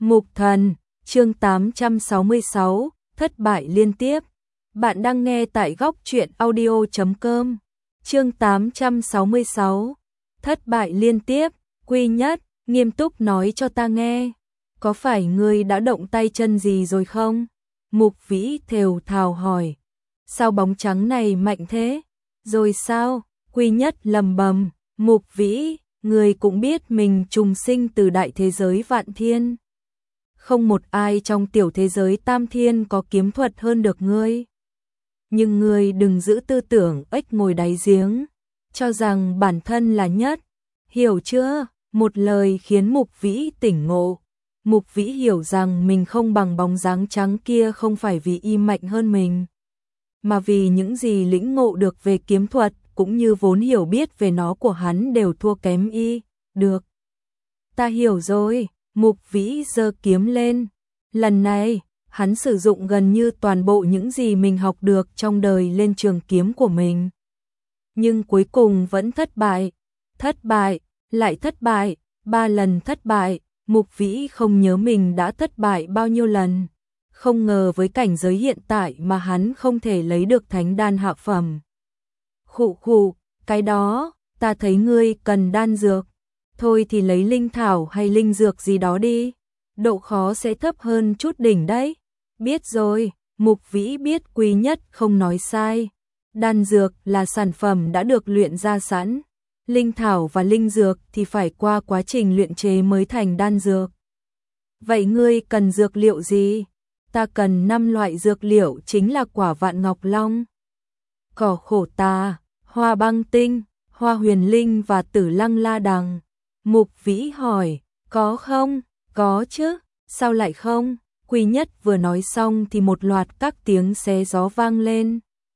Mục Thần, chương 866, thất bại liên tiếp. Bạn đang nghe tại góc truyện audio.com. Chương 866, thất bại liên tiếp. Quy Nhất, nghiêm túc nói cho ta nghe. Có phải ngươi đã động tay chân gì rồi không? Mục Vĩ thều thào hỏi. Sao bóng trắng này mạnh thế? Rồi sao? Quy Nhất lầm bầm. Mục Vĩ, ngươi cũng biết mình trùng sinh từ đại thế giới vạn thiên. Không một ai trong tiểu thế giới tam thiên có kiếm thuật hơn được ngươi. Nhưng ngươi đừng giữ tư tưởng ếch ngồi đáy giếng, cho rằng bản thân là nhất. Hiểu chưa? Một lời khiến Mục Vĩ tỉnh ngộ. Mục Vĩ hiểu rằng mình không bằng bóng dáng trắng kia không phải vì y mạnh hơn mình, mà vì những gì lĩnh ngộ được về kiếm thuật cũng như vốn hiểu biết về nó của hắn đều thua kém y. Được. Ta hiểu rồi. Mục Vĩ giơ kiếm lên. Lần này, hắn sử dụng gần như toàn bộ những gì mình học được trong đời lên trường kiếm của mình. Nhưng cuối cùng vẫn thất bại. Thất bại, lại thất bại, 3 lần thất bại. Mục Vĩ không nhớ mình đã thất bại bao nhiêu lần. Không ngờ với cảnh giới hiện tại mà hắn không thể lấy được thánh đan hạ phẩm. Khụ khụ, cái đó, ta thấy ngươi cần đan dược. Thôi thì lấy linh thảo hay linh dược gì đó đi. Độ khó sẽ thấp hơn chút đỉnh đấy. Biết rồi, Mục Vĩ biết Quy Nhất không nói sai. Đan dược là sản phẩm đã được luyện ra sẵn. Linh thảo và linh dược thì phải qua quá trình luyện chế mới thành đan dược. Vậy ngươi cần dược liệu gì? Ta cần 5 loại dược liệu chính là quả vạn ngọc long, cỏ khổ tà, hoa băng tinh, hoa huyền linh và tử lăng la đằng. Mục Vĩ hỏi, có không? Có chứ, sao lại không? Quy Nhất vừa nói xong thì một loạt các tiếng xé gió vang lên.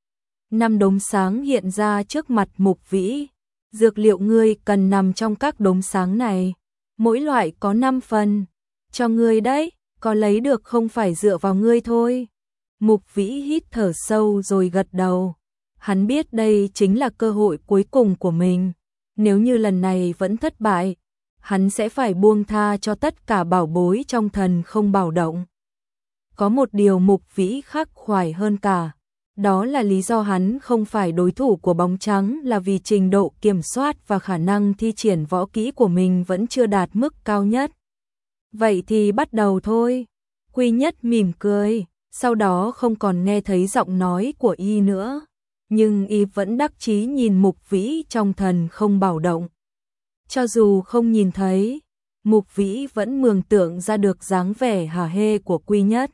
5 đốm sáng hiện ra trước mặt Mục Vĩ. Dược liệu ngươi cần nằm trong các đốm sáng này. Mỗi loại có 5 phần. Cho ngươi đấy, có lấy được không phải dựa vào ngươi thôi. Mục Vĩ hít thở sâu rồi gật đầu. Hắn biết đây chính là cơ hội cuối cùng của mình. Nếu như lần này vẫn thất bại, hắn sẽ phải buông tha cho tất cả bảo bối trong thần không bảo động. Có một điều Mục Vĩ khắc khoải hơn cả, đó là lý do hắn không phải đối thủ của bóng trắng là vì trình độ kiểm soát và khả năng thi triển võ kỹ của mình vẫn chưa đạt mức cao nhất. Vậy thì bắt đầu thôi. Quy Nhất mỉm cười, sau đó không còn nghe thấy giọng nói của y nữa. Nhưng y vẫn đắc chí nhìn Mục Vĩ trong thần không bảo động. Cho dù không nhìn thấy, Mục Vĩ vẫn mường tượng ra được dáng vẻ hả hê của Quy Nhất.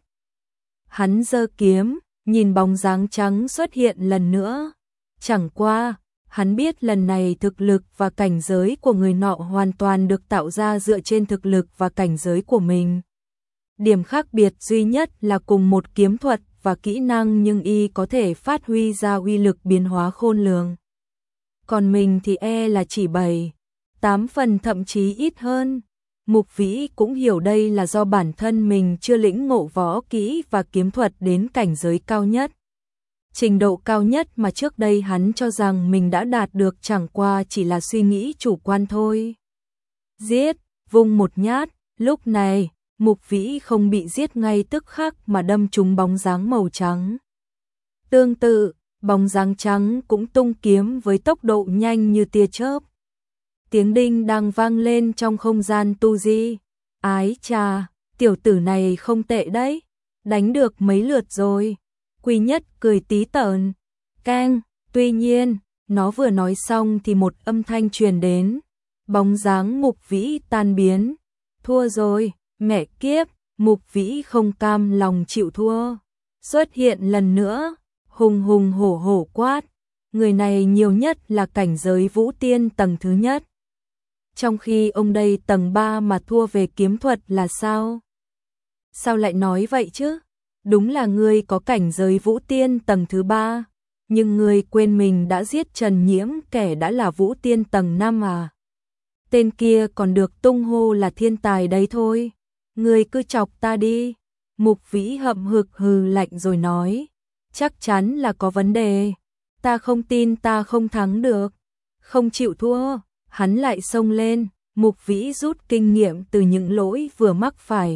Hắn giơ kiếm, nhìn bóng dáng trắng xuất hiện lần nữa. Chẳng qua, hắn biết lần này thực lực và cảnh giới của người nọ hoàn toàn được tạo ra dựa trên thực lực và cảnh giới của mình. Điểm khác biệt duy nhất là cùng một kiếm thuật và kỹ năng nhưng y có thể phát huy ra uy lực biến hóa khôn lường. Còn mình thì là chỉ 7, 8 phần thậm chí ít hơn. Mục Vĩ cũng hiểu đây là do bản thân mình chưa lĩnh ngộ võ kỹ và kiếm thuật đến cảnh giới cao nhất. Trình độ cao nhất mà trước đây hắn cho rằng mình đã đạt được chẳng qua chỉ là suy nghĩ chủ quan thôi. Giết, vung một nhát, lúc này, Mục Vĩ không bị giết ngay tức khắc mà đâm trúng bóng dáng màu trắng. Tương tự, bóng dáng trắng cũng tung kiếm với tốc độ nhanh như tia chớp. Tiếng đinh đang vang lên trong không gian tu di. Ái chà, tiểu tử này không tệ đấy, đánh được mấy lượt rồi. Quy Nhất cười tí tởn. Keng, tuy nhiên, nó vừa nói xong thì một âm thanh truyền đến. Bóng dáng Mục Vĩ tan biến. Thua rồi, mẹ kiếp, Mục Vĩ không cam lòng chịu thua. Xuất hiện lần nữa, hùng hùng hổ hổ quát. Người này nhiều nhất là cảnh giới vũ tiên tầng thứ nhất. Trong khi ông đây tầng 3 mà thua về kiếm thuật là sao? Sao lại nói vậy chứ? Đúng là ngươi có cảnh giới vũ tiên tầng thứ 3, nhưng ngươi quên mình đã giết Trần Nhiễm kẻ đã là vũ tiên tầng 5 à? Tên kia còn được tung hô là thiên tài đấy thôi. Ngươi cứ chọc ta đi. Mục Vĩ hậm hực hừ lạnh rồi nói. Chắc chắn là có vấn đề. Ta không tin ta không thắng được. Không chịu thua. Hắn lại xông lên. Mục Vĩ rút kinh nghiệm từ những lỗi vừa mắc phải.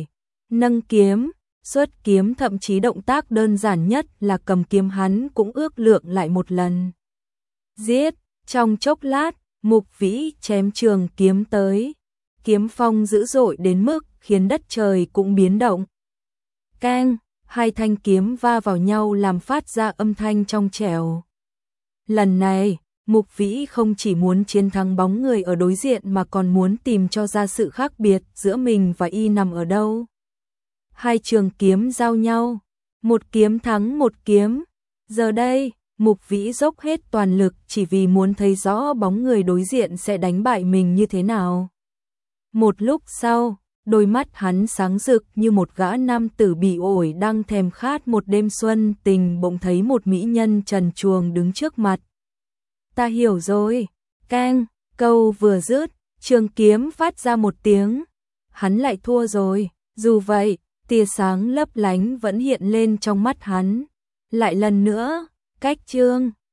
nâng kiếm, xuất kiếm, thậm chí động tác đơn giản nhất là cầm kiếm hắn cũng ước lượng lại một lần. Giết, trong chốc lát, Mục Vĩ chém trường kiếm tới. Kiếm phong dữ dội đến mức khiến đất trời cũng biến động. Keng, hai thanh kiếm va vào nhau làm phát ra âm thanh trong trẻo. Lần này, Mục Vĩ không chỉ muốn chiến thắng bóng người ở đối diện mà còn muốn tìm cho ra sự khác biệt giữa mình và y nằm ở đâu. Hai trường kiếm giao nhau, một kiếm thắng một kiếm. Giờ đây, Mục Vĩ dốc hết toàn lực chỉ vì muốn thấy rõ bóng người đối diện sẽ đánh bại mình như thế nào. Một lúc sau, đôi mắt hắn sáng rực như một gã nam tử bị ổi đang thèm khát một đêm xuân tình, bỗng thấy một mỹ nhân trần truồng đứng trước mặt. Ta hiểu rồi. Keng, câu vừa dứt, trường kiếm phát ra một tiếng. Hắn lại thua rồi. Dù vậy, tia sáng lấp lánh vẫn hiện lên trong mắt hắn. Lại lần nữa, cách chương